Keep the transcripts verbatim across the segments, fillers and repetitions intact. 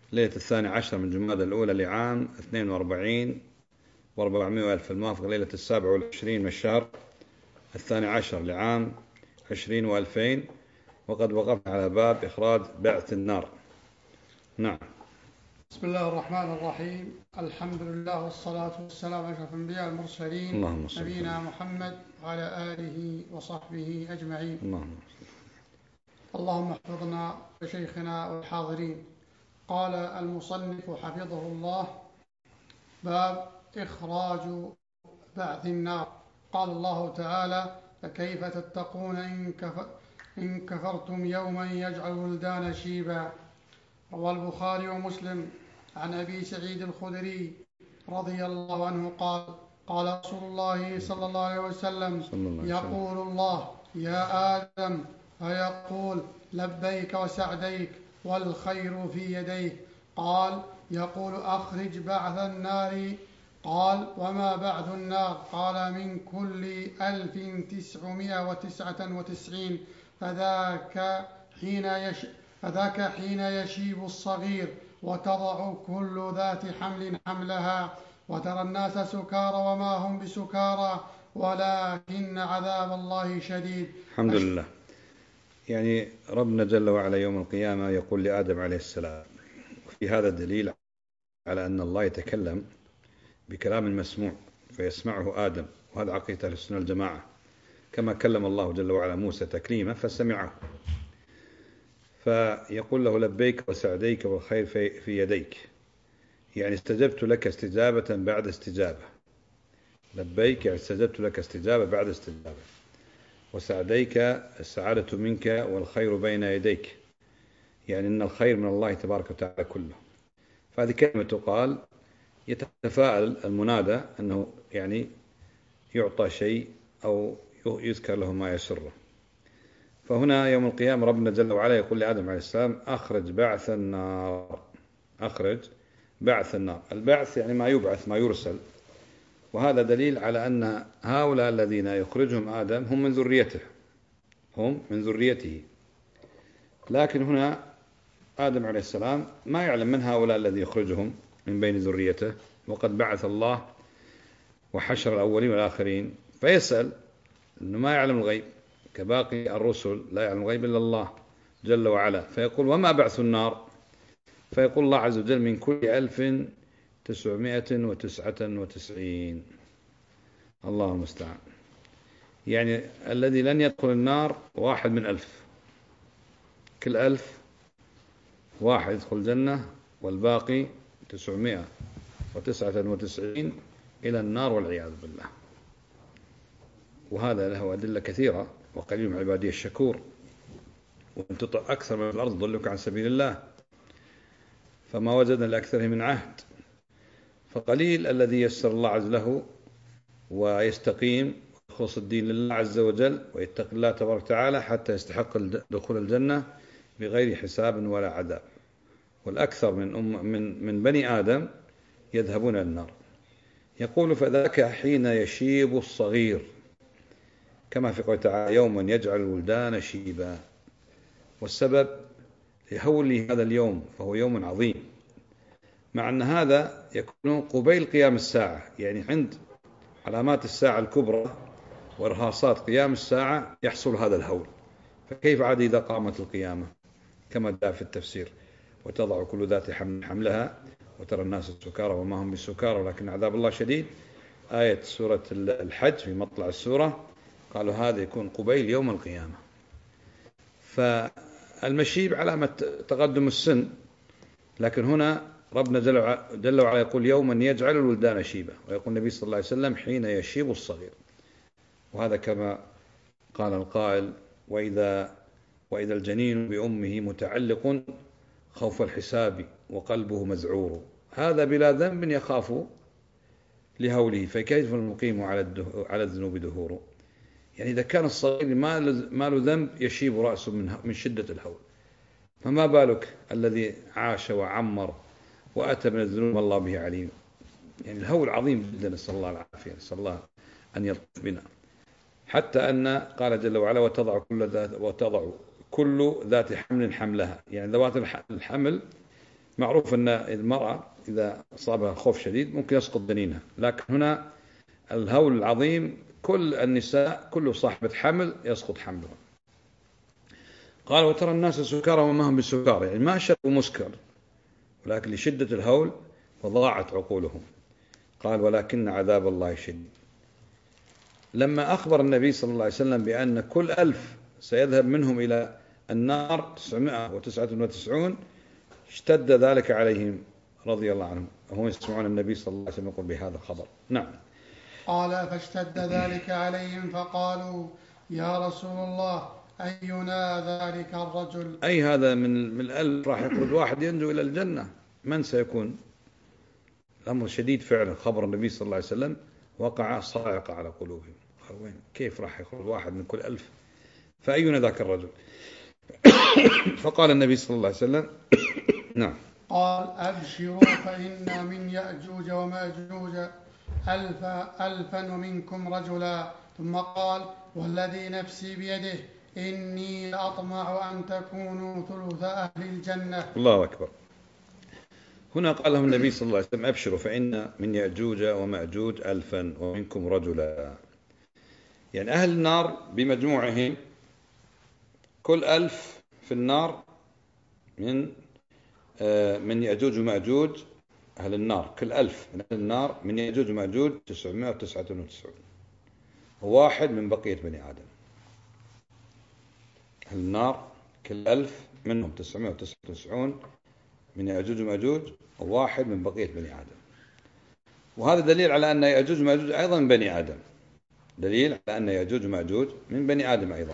ليلة الثاني عشر من جمادى الأولى لعام اثنين وأربعين وأربعمائة ألف، الموافق ليلة السابع والعشرين من الشهر الثاني عشر لعام عشرين وألفين. وقد وقفنا على باب إخراج بعث النار. نعم. بسم الله الرحمن الرحيم. الحمد لله والصلاة والسلام على أشرف الأنبياء المرسلين اللهم صل نبينا وسلم. محمد وعلى آله وصحبه أجمعين. اللهم اللهم احفظنا وشيخنا والحاضرين. قال المصنف حفظه الله: باب إخراج بعث النار. قال الله تعالى: فكيف تتقون إن, كف... إن كفرتم يوما يجعل الولدان شيبا. روى البخاري ومسلم عن أبي سعيد الخدري رضي الله عنه قال: قال رسول الله صلى الله عليه وسلم: يقول الله: يا آدم، فيقول: لبيك وسعديك والخير في يديك. قال: يقول: أخرج بعث النار. قال: وما بعث النار؟ قال: من كل ألف تسعمائة وتسعة وتسعين. فذاك حين يش فذاك حين يشيب الصغير وتضع كل ذات حمل حملها، وترى الناس سكارى وما هم بسكارى ولكن عذاب الله شديد. الحمد لله. يعني ربنا جل وعلا يوم القيامة يقول لآدم عليه السلام، وفي هذا دليل على أن الله يتكلم بكلام مسموع فيسمعه آدم، وهذا عقيدة السنة الجماعة، كما كلم الله جل وعلا موسى تكليما فسمعه. فيقول له: لبيك وسعديك والخير في يديك، يعني استجبت لك استجابة بعد استجابة. لبيك يعني استجبت لك استجابة بعد استجابة. وسعديك السعادة منك والخير بين يديك، يعني أن الخير من الله تبارك وتعالى كله. فهذه كلمة تقال يتفاءل المنادى أنه يعني يعطى شيء أو يذكر له ما يسره. فهنا يوم القيامة ربنا جل وعلا يقول لآدم عليه السلام: أخرج بعث النار. أخرج بعث النار. البعث يعني ما يبعث، ما يرسل. وهذا دليل على أن هؤلاء الذين يخرجهم آدم هم من ذريته، هم من ذريته. لكن هنا آدم عليه السلام ما يعلم من هؤلاء الذي يخرجهم من بين ذريته، وقد بعث الله وحشر الأولين والآخرين، فيسأل أنه ما يعلم الغيب كباقي الرسل، لا يعلم الغيب إلا الله جل وعلا. فيقول: وما بعث النار؟ فيقول الله عز وجل: من كل ألف تسعمائة وتسعة وتسعين. الله المستعان. يعني الذي لن يدخل النار واحد من ألف، كل ألف واحد يدخل الجنة، والباقي تسعمائة وتسعة وتسعين إلى النار والعياذ بالله. وهذا له أدلة كثيرة: وقليل من عبادي الشكور، وإن تطع أكثر من الأرض ضلك عن سبيل الله، فما وجدنا لأكثره من عهد. فقليل الذي يسر الله عز له ويستقيم ويخلص الدين لله عز وجل ويتقي الله تبارك وتعالى حتى يستحق دخول الجنة بغير حساب ولا عذاب. والأكثر من أم من من بني آدم يذهبون إلى النار. يقول: فذاك حين يشيب الصغير، كما في قوله تعالى: يوما يجعل الولدان شيبا. والسبب لهوله هذا اليوم، فهو يوم عظيم، مع أن هذا يكون قبيل قيام الساعة، يعني عند علامات الساعة الكبرى وإرهاصات قيام الساعة يحصل هذا الهول. فكيف عاد إذا قامت القيامة؟ كما جاء في التفسير: وتضع كل ذات حمل حملها وترى الناس سكارى وما هم بسكارى ولكن عذاب الله شديد. آية سورة الحج في مطلع السورة قالوا هذا يكون قبيل يوم القيامة. فالمشيب علامة تقدم السن، لكن هنا ربنا جل وعلا يقول: يوما يجعل الولدان شيبا، ويقول النبي صلى الله عليه وسلم: حين يشيب الصغير. وهذا كما قال القائل: وإذا, وإذا الجنين بأمه متعلق خوف الحساب وقلبه مذعور، هذا بلا ذنب يخاف لهوله، فكيف المقيم على الذنوب دهور. يعني إذا كان الصغير ما له ذنب يشيب رأسه من شدة الهول، فما بالك الذي عاش وعمر وأتى من الذنوب والله به عليم. يعني الهول عظيم جدا، نسأل الله العافية، نسأل الله أن يلطف بنا. حتى أن قال جل وعلا: وتضع كل ذات وتضع كل ذات حمل حملها، يعني ذوات الحمل معروف أن المرأة إذا أصابها خوف شديد ممكن يسقط جنينها، لكن هنا الهول العظيم كل النساء كل صاحبة حمل يسقط حملها. قال وترى الناس سكارى وما هم بسكارى، يعني ما شربوا مسكر ولكن لشدة الهول فضاعت عقولهم. قال ولكن عذاب الله شديد. لما أخبر النبي صلى الله عليه وسلم بأن كل ألف سيذهب منهم إلى النار تسعمائة وتسعة وتسعون اشتد ذلك عليهم رضي الله عنهم، وهم يسمعون النبي صلى الله عليه وسلم يقول بهذا الخبر. نعم. قال فاشتد ذلك عليهم فقالوا يا رسول الله أينا ذلك الرجل؟ أي هذا من من الألف راح يخرج واحد ينجو إلى الجنة، من سيكون؟ الأمر شديد فعلا. خبر النبي صلى الله عليه وسلم وقع صاعقة على قلوبهم. وين كيف راح يخرج واحد من كل ألف؟ فأينا ذاك الرجل؟ فقال النبي صلى الله عليه وسلم نعم. قال أبشروا فإن من يأجوج ومأجوج ألف ألفا ومنكم رجلا. ثم قال والذي نفسي بيده إني لأطمع أن تكونوا ثلث أهل الجنة. الله أكبر. هنا قال لهم النبي صلى الله عليه وسلم أبشروا فإن من يأجوج ومأجوج ألفا ومنكم رجلا، يعني أهل النار بمجموعهم كل ألف في النار من من يأجوج ومأجوج. أهل النار كل ألف من أهل النار من يأجوج ومأجوج تسعمائة وتسعة وتسعون، وواحد من بقية بني آدم. أهل النار كل ألف منهم تسعمائة وتسعة وتسعون من يأجوج ومأجوج، وواحد من بقية بني آدم. وهذا دليل على أن يأجوج ومأجوج أيضا من بني آدم، دليل على أن يأجوج ومأجوج من بني آدم أيضا.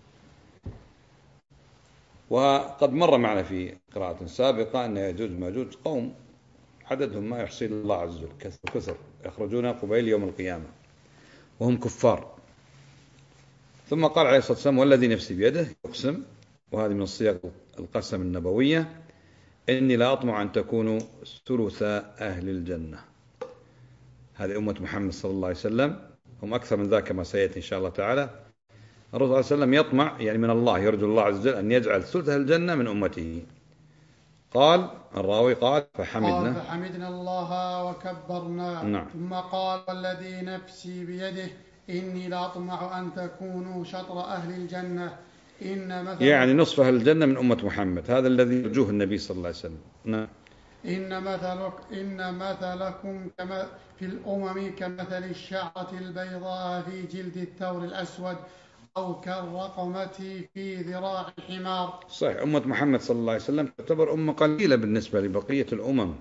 وقد مر معنا في قراءة سابقة أن يأجوج ومأجوج قوم عددهم ما يحصي الله عز وجل، كثر كثر يخرجون قبيل يوم القيامة وهم كفار. ثم قال عليه الصلاة والسلام والذي نفسي بيده، يقسم، وهذه من الصيغ القسم النبوية، إني لا أطمع أن تكونوا ثلث أهل الجنة. هذه أمة محمد صلى الله عليه وسلم، هم أكثر من ذاك كما سيأتي إن شاء الله تعالى. الرسول صلى الله عليه وسلم يطمع يعني من الله، يرجو الله عز وجل أن يجعل ثلث أهل الجنة من أمته. قال الراوي قال فحمدنا قال فحمدنا الله وكبرنا. نعم. ثم قال والذي نفسي بيده إني لأطمع أن تكونوا شطر أهل الجنة إن مثل يعني نصف أهل الجنة من أمة محمد، هذا الذي يرجوه النبي صلى الله عليه وسلم. نعم. إن مثلك إن مثلكم كما في الأمم كمثل الشعرة البيضاء في جلد الثور الأسود أو كالرقمة في ذراع الحمار. صحيح. أمة محمد صلى الله عليه وسلم تعتبر أمة قليلة بالنسبة لبقية الأمم.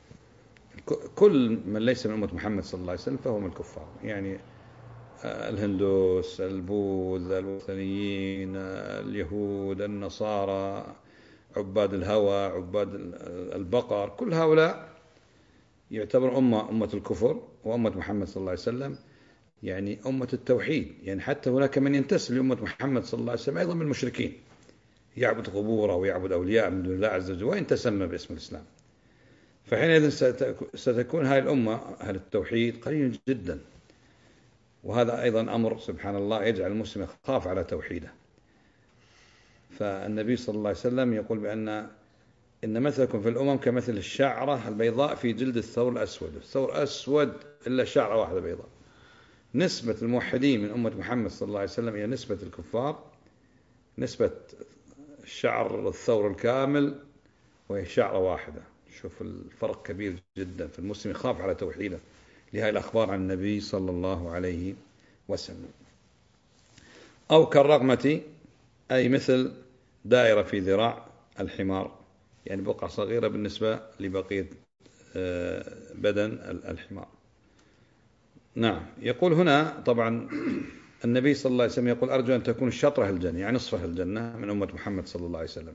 كل من ليس من أمة محمد صلى الله عليه وسلم فهو من الكفار، يعني الهندوس، البوذ، الوثنيين، اليهود، النصارى، عباد الهوى، عباد البقر، كل هؤلاء يعتبر أمة أمة الكفر. وأمة محمد صلى الله عليه وسلم يعني أمة التوحيد، يعني حتى هناك من ينتسب لأمة محمد صلى الله عليه وسلم أيضا من المشركين، يعبد قبوره ويعبد أولياء من دون الله عز وجل وإن تسمى باسم الإسلام. فحينئذ ستكون هذه الأمة أهل التوحيد قليل جدا، وهذا أيضا أمر سبحان الله يجعل المسلم يخاف على توحيده. فالنبي صلى الله عليه وسلم يقول بأن إن مثلكم في الأمم كمثل الشعرة البيضاء في جلد الثور الأسود. الثور أسود إلا شعرة واحدة بيضاء. نسبة الموحدين من أمة محمد صلى الله عليه وسلم إلى نسبة الكفار نسبة الشعر الثور الكامل، وهي شعرة واحدة. شوف الفرق كبير جدا، فالمسلم يخاف على توحيده لهذه الأخبار عن النبي صلى الله عليه وسلم. أو كالرقمة أي مثل دائرة في ذراع الحمار، يعني بقعة صغيرة بالنسبة لبقية بدن الحمار. نعم. يقول هنا طبعا النبي صلى الله عليه وسلم يقول أرجو أن تكون شطرة الجنة، يعني نصفها الجنة من أمة محمد صلى الله عليه وسلم.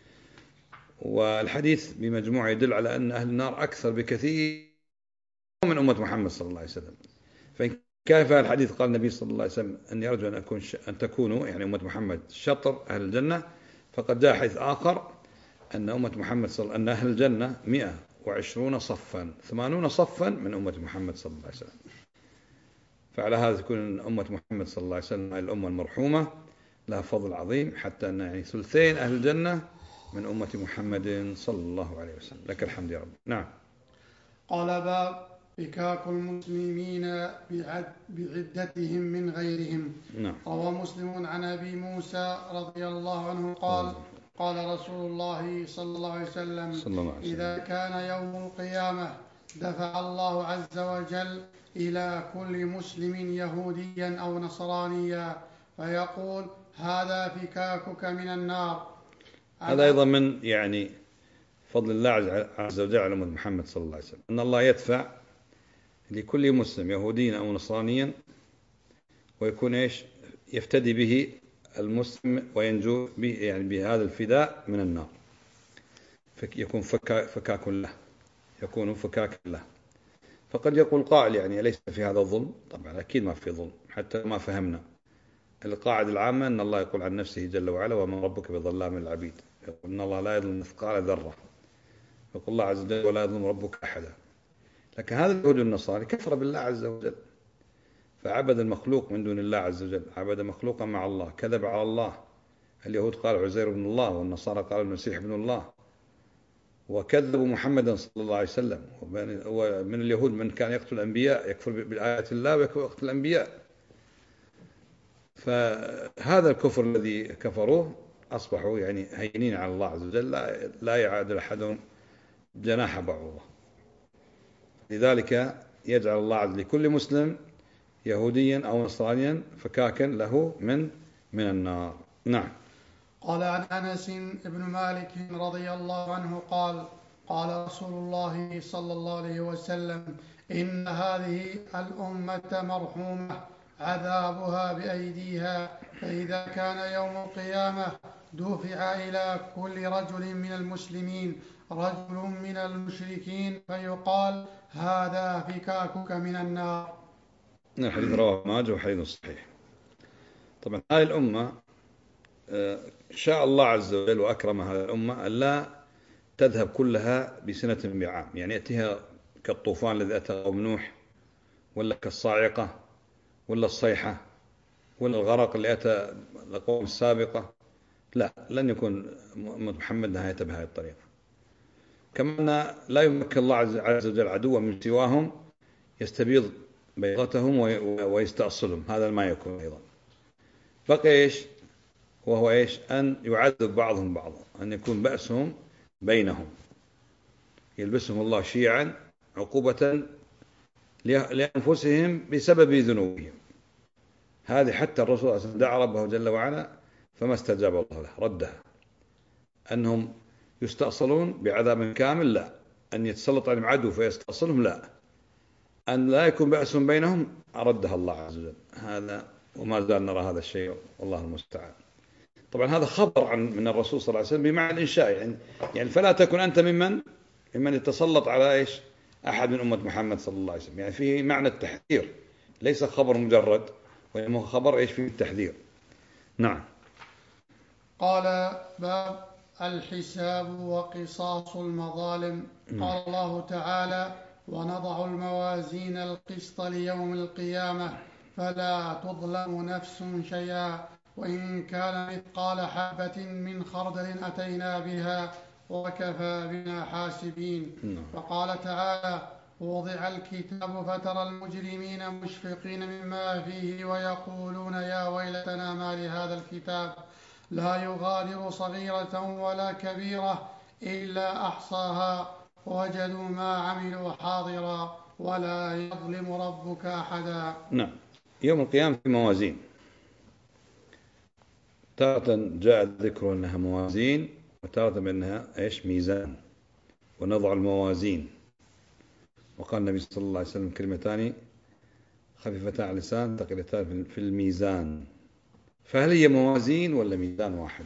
والحديث بمجموعة يدل على أن أهل النار أكثر بكثير من أمة محمد صلى الله عليه وسلم. فإن كان في الحديث قال النبي صلى الله عليه وسلم أن يرجو أن أكون ش... أن تكونوا يعني أمة محمد شطر أهل الجنة، فقد جاء حديث آخر أن أمة محمد صلى أن أهل الجنة مئة وعشرون صفا، ثمانون صفا من أمة محمد صلى الله عليه وسلم. فعلى هذا تكون أمة محمد صلى الله عليه وسلم الأمة المرحومة لها فضل عظيم، حتى أن يعني ثلثين أهل الجنة من أمة محمد صلى الله عليه وسلم. لك الحمد يا رب. نعم. قال باب فكاك المسلمين بعد بعدتهم من غيرهم. نعم. روى مسلم عن أبي موسى رضي الله عنه قال قال رسول الله صلى الله عليه وسلم صلى الله عليه وسلم إذا كان يوم القيامة دفع الله عز وجل إلى كل مسلم يهوديا أو نصرانيا فيقول هذا فكاكك من النار. هذا أيضا من يعني فضل الله عز وجل على أمة محمد صلى الله عليه وسلم، أن الله يدفع لكل مسلم يهوديا أو نصرانيا ويكون إيش يفتدي به المسلم وينجو به يعني بهذا الفداء من النار، يكون فكا فكاك له يكون فكاك له. فقد يقول قائل يعني أليس في هذا الظلم؟ طبعا أكيد ما في ظلم، حتى ما فهمنا القاعدة العامة أن الله يقول عن نفسه جل وعلا وما ربك بظلام للعبيد، يقول أن الله لا يظلم مثقال ذرة، يقول الله عز وجل ولا يظلم ربك أحدا. لكن هذا اليهود النصارى كفر بالله عز وجل، فعبد المخلوق من دون الله عز وجل، عبد مخلوقا مع الله، كذب على الله. اليهود قالوا عزير بن الله، والنصارى قالوا المسيح ابن الله، وكذبوا محمدا صلى الله عليه وسلم. ومن اليهود من كان يقتل الأنبياء، يكفر بآيات الله ويقتل الأنبياء. فهذا الكفر الذي كفروه أصبحوا يعني هينين على الله عز وجل، لا يعادل أحدهم جناح بعوضة. لذلك يجعل الله عز وجل لكل مسلم يهوديا أو نصرانيا فكاكا له من من النار. نعم. قال عن أنس بن مالك رضي الله عنه قال قال رسول الله صلى الله عليه وسلم إن هذه الأمة مرحومة عذابها بأيديها، فإذا كان يوم القيامة دفع إلى كل رجل من المسلمين رجل من المشركين فيقال هذا فكاكك من النار. الحديث رواه ماجه وحديث صحيح. طبعا هذه الأمة شاء الله عز وجل وأكرم هذه الأمة أن لا تذهب كلها بسنة بعام، يعني يأتيها كالطوفان الذي أتى قوم نوح، ولا كالصاعقة، ولا الصيحة، ولا الغرق اللي أتى القوم السابقة. لا، لن يكون محمد نهايته بهذه الطريقة. كما لا يمكن الله عز وجل عدوا من سواهم يستبيض بيضتهم ويستأصلهم، هذا ما يكون أيضا. بقي إيش؟ وهو إيش؟ أن يعذب بعضهم بعضا، أن يكون بأسهم بينهم، يلبسهم الله شيعا عقوبة لأنفسهم بسبب ذنوبهم. هذه حتى الرسول صلى الله عليه وسلم دعا ربه جل وعلا فما استجاب الله له، ردها. أنهم يستأصلون بعذاب كامل، لا. أن يتسلط عليهم عدو فيستأصلهم، لا. أن لا يكون بأسهم بينهم، أردها الله عز وجل. هذا وما زال نرى هذا الشيء، والله المستعان. طبعا هذا خبر عن من الرسول صلى الله عليه وسلم بمعنى الإنشاء، يعني يعني فلا تكن أنت ممن ممن يتسلط على إيش أحد من أمة محمد صلى الله عليه وسلم، يعني فيه معنى التحذير، ليس خبر مجرد، وإنما خبر إيش فيه التحذير. نعم. قال باب الحساب وقصاص المظالم. قال الله تعالى ونضع الموازين القسط ليوم القيامة فلا تظلم نفس شيئا وإن كان مثقال حبة من خردل أتينا بها وكفى بنا حاسبين. وقال تعالى ووضع الكتاب فترى المجرمين مشفقين مما فيه ويقولون يا ويلتنا ما لهذا الكتاب لا يغادر صغيرة ولا كبيرة إلا أحصاها ووجدوا ما عملوا حاضرا ولا يظلم ربك أحدا. نعم. يوم القيامة في موازين، تارة جاء ذكر أنها موازين، وتارة بأنها إيش ميزان. ونضع الموازين، وقال النبي صلى الله عليه وسلم كلمتان خفيفتان على اللسان ثقيلتان في الميزان. فهل هي موازين ولا ميزان واحد؟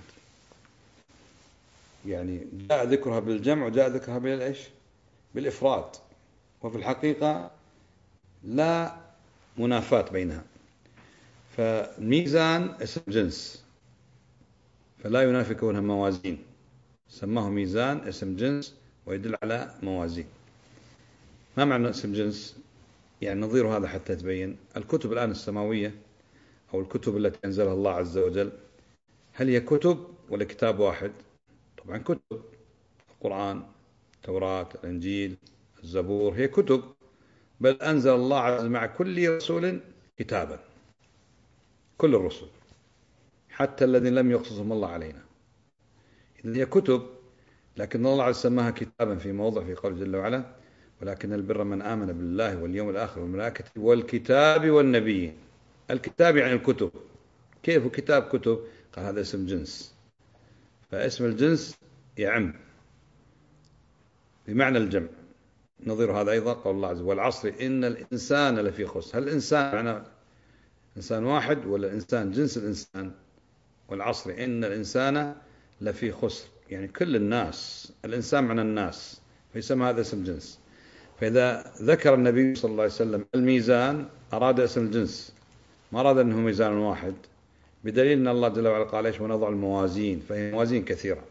يعني جاء ذكرها بالجمع وجاء ذكرها بالإيش بالإفراد، وفي الحقيقة لا منافاة بينها. فالميزان اسم جنس، فلا ينافي كونها موازين، سماه ميزان اسم جنس ويدل على موازين. ما معنى اسم جنس؟ يعني نظير هذا حتى تبين. الكتب الآن السماوية أو الكتب التي أنزلها الله عز وجل، هل هي كتب ولا كتاب واحد؟ طبعا كتب، القرآن، التوراة، الإنجيل، الزبور هي كتب، بل أنزل الله عز مع كل رسول كتابا، كل الرسل حتى الذين لم يقصصهم الله علينا، إذن هي كتب، لكن الله عز سماها كتابا في موضع في قوله جل وعلا: ولكن البر من آمن بالله واليوم الآخر والملائكة والكتاب والنبيين. الكتاب يعني الكتب. كيف كتاب كتب؟ قال هذا اسم جنس، فاسم الجنس يعم بمعنى الجمع. نظير هذا أيضا قول الله عز وجل: والعصر إن الإنسان لفي خسر. هل الإنسان معنى إنسان واحد ولا إنسان جنس الإنسان؟ والعصر إن الإنسان لفي خسر، يعني كل الناس، الإنسان معنى الناس، فيسمى هذا اسم جنس. فإذا ذكر النبي صلى الله عليه وسلم الميزان أراد اسم الجنس، ما أراد أنه ميزان واحد، بدليل أن الله جل وعلا قال: إيش؟ ونضع الموازين، فهي موازين كثيرة.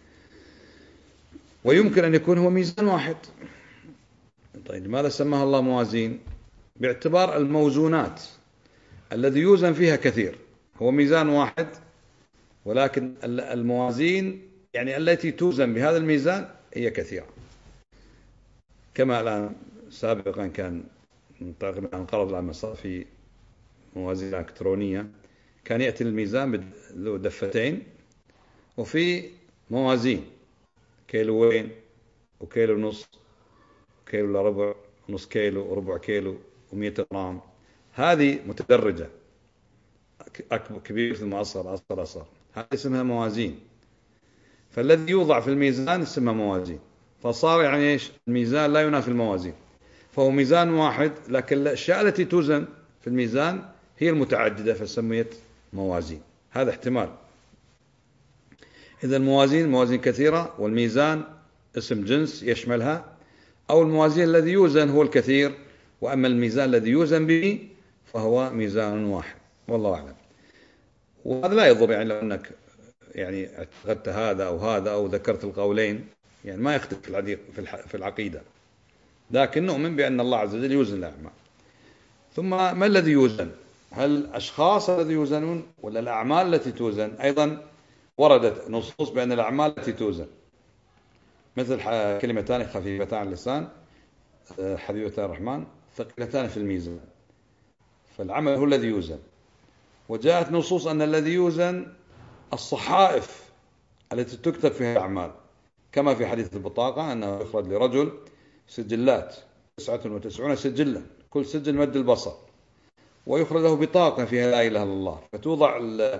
ويمكن أن يكون هو ميزان واحد. طيب لماذا سماها الله موازين؟ باعتبار الموزونات الذي يوزن فيها كثير، هو ميزان واحد، ولكن الموازين يعني التي توزن بهذا الميزان هي كثيرة. كما الآن سابقا كان تقريبا انقرض الآن في موازين إلكترونية، كان يأتي الميزان له دفتين، وفي موازين كيلوين وكيلو ونص، كيلو إلا ربع، نص كيلو وربع كيلو ومئة غرام. هذه متدرجة، أكبر كبير ثم أصغر أصغر أصغر، هذه اسمها موازين. فالذي يوضع في الميزان اسمها موازين، فصار يعني إيش؟ الميزان لا ينافي الموازين، فهو ميزان واحد، لكن الأشياء التي توزن في الميزان هي المتعددة فسميت موازين. هذا احتمال. إذا الموازين موازين كثيرة، والميزان اسم جنس يشملها، أو الموازين الذي يوزن هو الكثير، وأما الميزان الذي يوزن به فهو ميزان واحد، والله أعلم. وهذا لا يضر، يعني لو أنك يعني اعتقدت هذا أو هذا أو ذكرت القولين، يعني ما يختلف في العقيدة، لكن نؤمن بأن الله عز وجل يوزن الأعمال. ثم ما الذي يوزن؟ هل الأشخاص الذي يوزنون ولا الأعمال التي توزن؟ أيضا وردت نصوص بأن الأعمال التي توزن، مثل كلمتان خفيفتان على اللسان حبيبتان الرحمن ثقيلتان في الميزان، فالعمل هو الذي يوزن. وجاءت نصوص أن الذي يوزن الصحائف التي تكتب فيها الأعمال، كما في حديث البطاقة أنه يخرج لرجل سجلات تسعة وتسعون سجلا، كل سجل مد البصر، ويخرج له بطاقة فيها لا إله إلا الله، فتوضع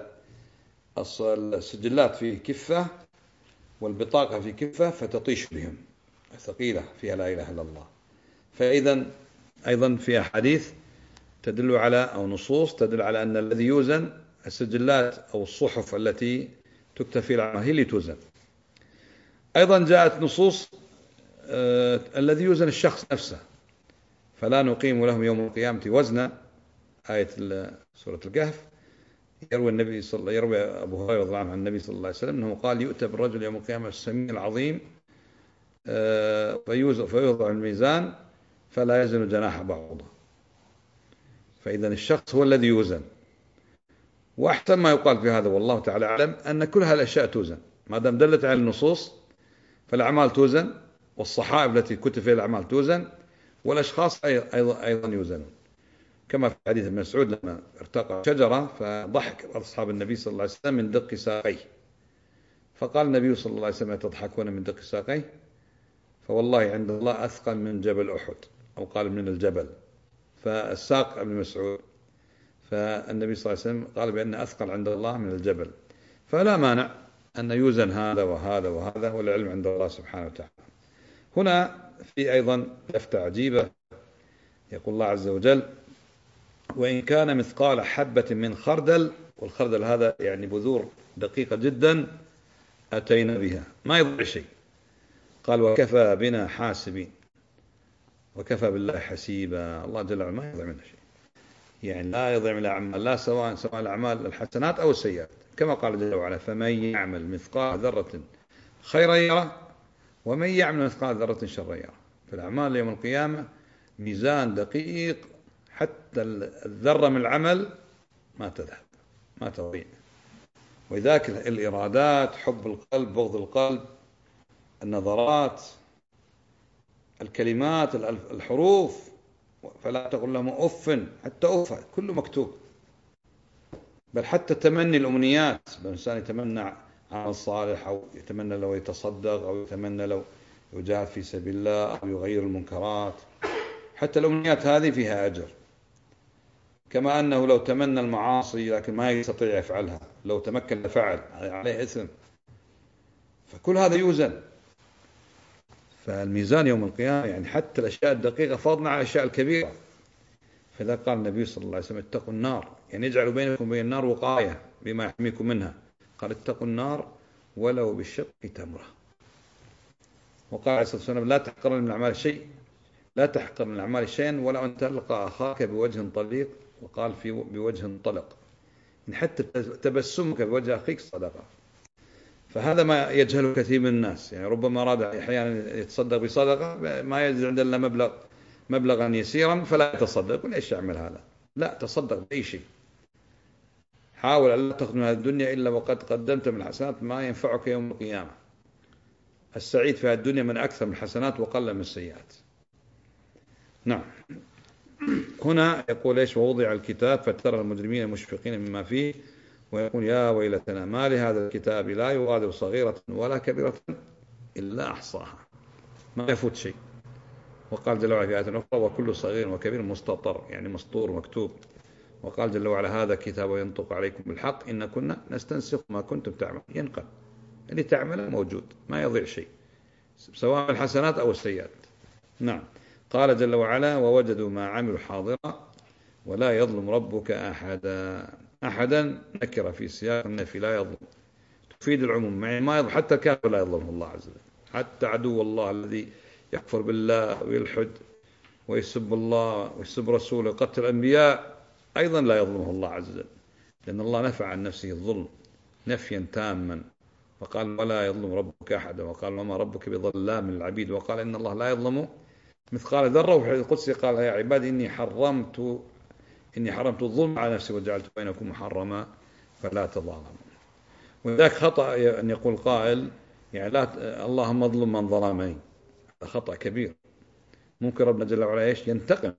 السجلات في كفة والبطاقة في كفة فتطيش بهم، ثقيلة فيها لا إله إلا الله. فإذا أيضا في أحاديث تدل على أو نصوص تدل على أن الذي يوزن السجلات أو الصحف التي تكتب في الأعمال هي اللي توزن. أيضا جاءت نصوص آه الذي يوزن الشخص نفسه، فلا نقيم لهم يوم القيامة وزنا، آية سورة الكهف. يروي النبي صلى يروي أبو هريرة رضي الله عنه عن النبي صلى الله عليه وسلم أنه قال: يؤتى بالرجل يوم القيامة السمين العظيم آه فيوضع الميزان فلا يزن جناح بعوضة. فإذا الشخص هو الذي يوزن. وأحسن ما يقال في هذا والله تعالى أعلم أن كل هالأشياء توزن، ما دام دلت على النصوص فالأعمال توزن، والصحائف التي كتب فيها الأعمال توزن، والأشخاص أيضا أيضا يوزنون. كما في حديث ابن مسعود لما ارتقى شجرة فضحك أصحاب النبي صلى الله عليه وسلم من دق ساقيه، فقال النبي صلى الله عليه وسلم: تضحكون من دق ساقيه؟ فوالله عند الله أثقل من جبل أحد، أو قال من الجبل. فالساق ابن مسعود، فالنبي صلى الله عليه وسلم قال بأن أثقل عند الله من الجبل. فلا مانع أن يوزن هذا وهذا وهذا، والعلم عند الله سبحانه وتعالى. هنا في أيضا لفتة عجيبة، يقول الله عز وجل: وإن كان مثقال حبة من خردل، والخردل هذا يعني بذور دقيقة جدا، أتينا بها، ما يضيع شيء. قال: وكفى بنا حاسبين، وكفى بالله حسيبا. الله جل وعلا ما يضيع منه شيء، يعني لا يضيع من الأعمال، لا سواء سواء الأعمال الحسنات أو السيئات، كما قال جل وعلا: فمن يعمل مثقال ذرة خيرا يره ومن يعمل مثقال ذرة شرا يره. في الأعمال يوم القيامة ميزان دقيق، حتى الذرة من العمل ما تذهب ما تضيع. وذاك الإرادات، حب القلب، بغض القلب، النظرات، الكلمات، الحروف، فلا تقل لهم أف، حتى أف كله مكتوب. بل حتى تمني الأمنيات، الإنسان يتمنى عمل صالح، أو يتمنى لو يتصدق، أو يتمنى لو يجاهد في سبيل الله، أو يغير المنكرات، حتى الأمنيات هذه فيها أجر. كما أنه لو تمنى المعاصي لكن ما يستطيع يفعلها، لو تمكن فعل عليه إثم، فكل هذا يوزن. فالميزان يوم القيامة يعني حتى الأشياء الدقيقة فضلا على الأشياء الكبيرة. فإذا قال النبي صلى الله عليه وسلم اتقوا النار، يعني يجعل بينكم وبين النار وقاية بما يحميكم منها، قال اتقوا النار ولو بالشق تمرة. وقال عليه الصلاة والسلام لا تحقرن من الأعمال شيء، لا تحقر من الأعمال شيئا ولو أن تلقى أخاك بوجه طليق، وقال في بوجه طلق، إن حتى تبسمك بوجه أخيك صدقة. فهذا ما يجهله كثير من الناس، يعني ربما أراد أحيانا يتصدق بصدقة ما يجد عندنا مبلغ مبلغا يسيرا فلا يتصدق. ليش يعمل هذا؟ لا، تصدق بأي شيء. حاول أن لا تأخذ من هذه الدنيا إلا وقد قدمت من الحسنات ما ينفعك يوم القيامة. السعيد في هذه الدنيا من أكثر من الحسنات وقل من السيئات. نعم. هنا يقول إيش؟ ووضع الكتاب فترى المجرمين مشفقين مما فيه ويقول يا ويلتنا ما لهذا الكتاب لا يغادر صغيرة ولا كبيرة إلا أحصاها، ما يفوت شيء. وقال جل وعلا في آية أخرى وكل صغير وكبير مستطر، يعني مسطور مكتوب. وقال جل وعلا هذا كتاب ينطق عليكم بالحق إن كنا نستنسخ ما كنتم تعمل. ينقل اللي تعمله موجود، ما يضيع شيء سواء الحسنات أو السيئات. نعم. قال جل وعلا ووجدوا ما عملوا حاضرا ولا يظلم ربك أحدا. أحدا نكرة في سياق النفي، لا يظلم تفيد العموم، يعني ما يظلم حتى الكافر لا يظلمه الله عز وجل، حتى عدو الله الذي يكفر بالله ويلحد ويسب الله ويسب رسوله ويقتل الأنبياء أيضا لا يظلمه الله عز وجل، لأن الله نفى عن نفسه الظلم نفيا تاما، وقال ولا يظلم ربك أحدا، وقال وما ربك بظلام للعبيد، وقال إن الله لا يظلم مثقال ذرة. وفي الحديث القدسي قال يا عبادي إني حرمت إني حرمت الظلم على نفسي وجعلت بينكم محرما فلا تظالموا. وذاك خطأ أن يقول قائل يعني لا اللهم اظلم من ظلمني، هذا خطأ كبير. ممكن ربنا جل وعلا ايش ينتقم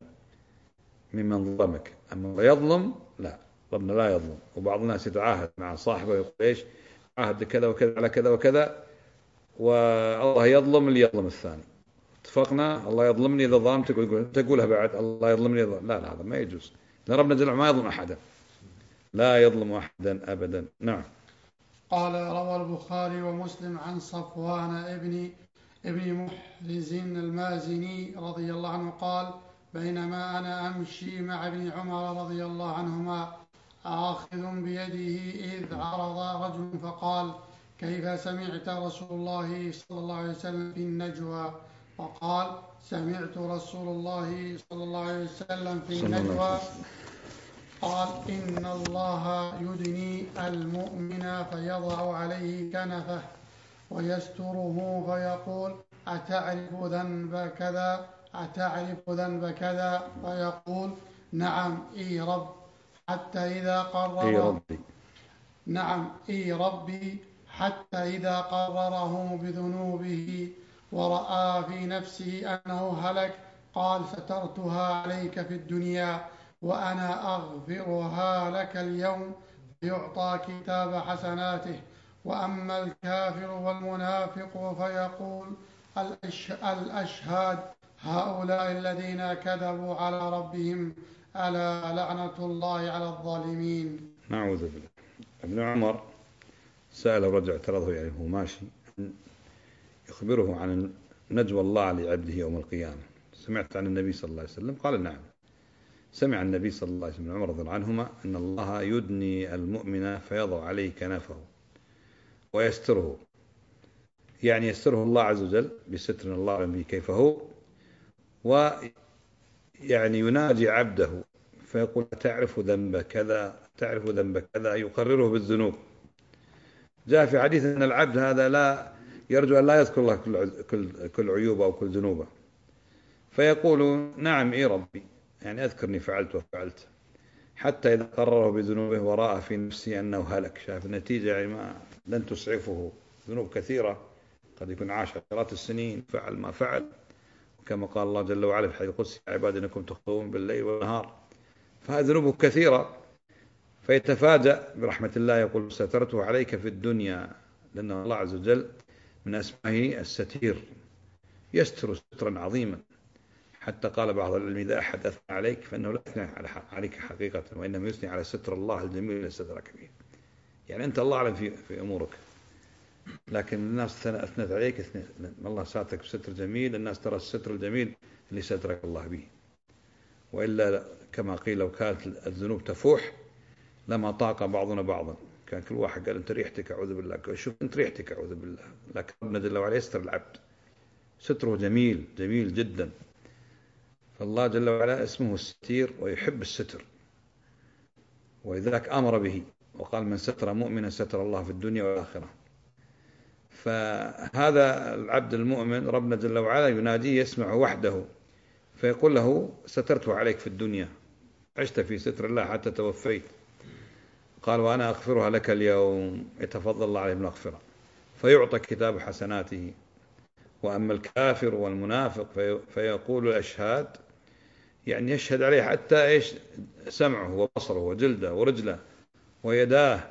ممن ظلمك، أما يظلم لا، ربنا لا يظلم. وبعض الناس يتعاهد مع صاحبه ويقول ايش عهد كذا وكذا على كذا وكذا، والله يظلم اللي يظلم الثاني. اتفقنا الله يظلمني إذا ظلمتك، ويقول تقولها بعد الله يظلمني إذا... لا لا هذا ما يجوز، لأن ربنا جل وعلا ما يظلم أحدا، لا يظلم أحدا أبدا. نعم. قال روى البخاري ومسلم عن صفوان ابن ابن محرز المازني رضي الله عنه قال بينما أنا أمشي مع ابن عمر رضي الله عنهما آخذ بيده إذ عرض رجل فقال كيف سمعت رسول الله صلى الله عليه وسلم في النجوى؟ وقال سمعت رسول الله صلى الله عليه وسلم في النجوى قال إن الله يدني المؤمن فيضع عليه كنفه ويستره فيقول أتعرف ذنب كذا أتعرف ذنب كذا فيقول نعم إي رب حتى إذا قرر إي ربي نعم إي ربي حتى إذا قرره بذنوبه ورأى في نفسه أنه هلك قال سترتها عليك في الدنيا وأنا أغفرها لك اليوم فيعطى كتاب حسناته. وأما الكافر والمنافق فيقول الأشهاد هؤلاء الذين كذبوا على ربهم ألا لعنة الله على الظالمين. نعوذ بالله. ابن عمر سأل رجع اعترضه، يعني هو ماشي يخبره عن نجوى الله لعبده يوم القيامة، سمعت عن النبي صلى الله عليه وسلم؟ قال نعم. سمع النبي صلى الله عليه وسلم عمر رضي الله عنهما أن الله يدني المؤمن فيضع عليه كنفه ويستره، يعني يستره الله عز وجل بستر الله أعلم به كيف هو، ويعني يناجي عبده فيقول تعرف ذنب كذا تعرف ذنب كذا، يقرره بالذنوب. جاء في حديث أن العبد هذا لا يرجو أن لا يذكر الله كل كل عيوبه أو كل ذنوبه، فيقول نعم إي ربي، يعني أذكرني فعلت وفعلت، حتى إذا قرره بذنوبه ورأى في نفسه أنه هلك، شاف النتيجة يعني ما لن تسعفه، ذنوب كثيرة، قد يكون عاش عشرات السنين فعل ما فعل، وكما قال الله جل وعلا في الحديث القدسي: يا عبادي إنكم تخطئون بالليل والنهار، فهذه ذنوبه كثيرة. فيتفاجأ برحمة الله، يقول: سترته عليك في الدنيا، لأن الله عز وجل من أسمائه الستير، يستر سترا عظيما، حتى قال بعض العلم: إذا أحد أثنى عليك فإنه لا يثني عليك حقيقة، وإنما يثني على ستر الله الجميل الذي سترك به. يعني أنت الله أعلم في في أمورك، لكن الناس أثنت عليك، الله ساترك بستر جميل، الناس ترى الستر الجميل اللي سترك الله به. وإلا كما قيل: لو كانت الذنوب تفوح لما طاق بعضنا بعضا، كان كل واحد قال: أنت ريحتك أعوذ بالله، شوف أنت ريحتك أعوذ بالله. لكن ربنا جل وعلا يستر العبد، ستره جميل جميل جدا. فالله جل وعلا اسمه الستير ويحب الستر، ولذلك أمر به وقال: من ستر مؤمنا ستر الله في الدنيا والآخرة. فهذا العبد المؤمن ربنا جل وعلا يناديه، يسمع وحده، فيقول له: سترته عليك في الدنيا، عشت في ستر الله حتى توفيت. قال: وأنا أغفرها لك اليوم، يتفضل الله عليه بالمغفرة، فيعطى كتاب حسناته. وأما الكافر والمنافق فيقول الأشهاد، يعني يشهد عليه حتى إيش؟ سمعه وبصره وجلده ورجله ويداه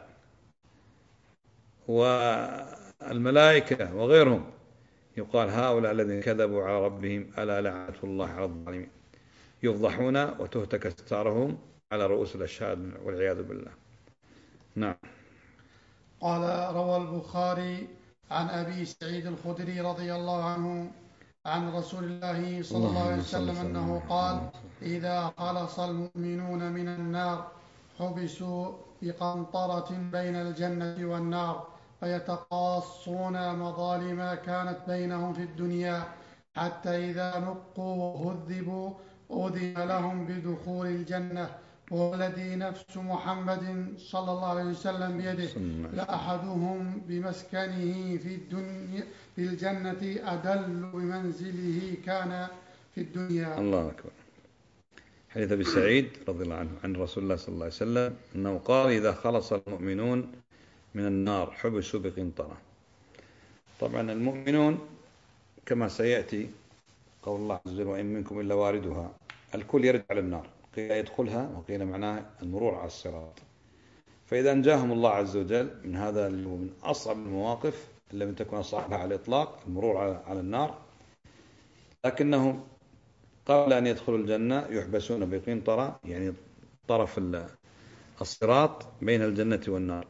والملائكة وغيرهم، يقال: هؤلاء الذين كذبوا على ربهم ألا لعنة الله على الظالمين، يفضحون وتهتك ستارهم على رؤوس الأشهاد والعياذ بالله. نعم. قال: روى البخاري عن أبي سعيد الخدري رضي الله عنه عن رسول الله صلى الله عليه وسلم أنه قال: إذا خلص المؤمنون من النار حبسوا بقنطرة بين الجنة والنار، فيتقاصون مظالم كانت بينهم في الدنيا، حتى إذا نقوا وهذبوا أذن لهم بدخول الجنة. والذي نفس محمد صلى الله عليه وسلم بيده لأحدهم بمسكنه في الدنيا في الجنة أدل بمنزله كان في الدنيا. الله أكبر. حديث أبي سعيد رضي الله عنه عن رسول الله صلى الله عليه وسلم أنه قال: إذا خلص المؤمنون من النار حبسوا بقنطرة. طبعا المؤمنون كما سيأتي قول الله عز وجل: وإن منكم إلا واردها، الكل يرد على النار، قيل يدخلها وقيل معناه المرور على الصراط. فإذا أنجاهم الله عز وجل من هذا اللي هو من أصعب المواقف اللي لم تكن أصعبها على الإطلاق، المرور على النار، لكنهم قبل أن يدخلوا الجنة يحبسون بقنطرة، يعني طرف الصراط بين الجنة والنار،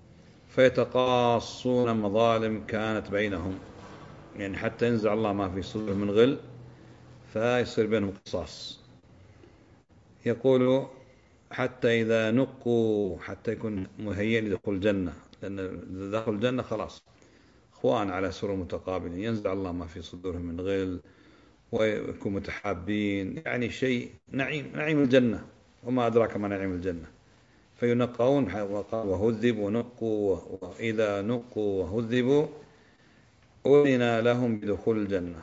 فيتقاصون مظالم كانت بينهم، يعني حتى ينزع الله ما في صدورهم من غل، فيصير بينهم قصاص. يقول: حتى إذا نقوا، حتى يكون مهيئين لدخول الجنة، لأن إذا دخلوا الجنة خلاص أخوان على سرور متقابلين، ينزع الله ما في صدورهم من غل ويكون متحابين، يعني شيء نعيم نعيم الجنة، وما أدراك ما نعيم الجنة. فينقون، وهذبوا ونقوا، وإذا نقوا وهذبوا أذن لهم بدخول الجنة.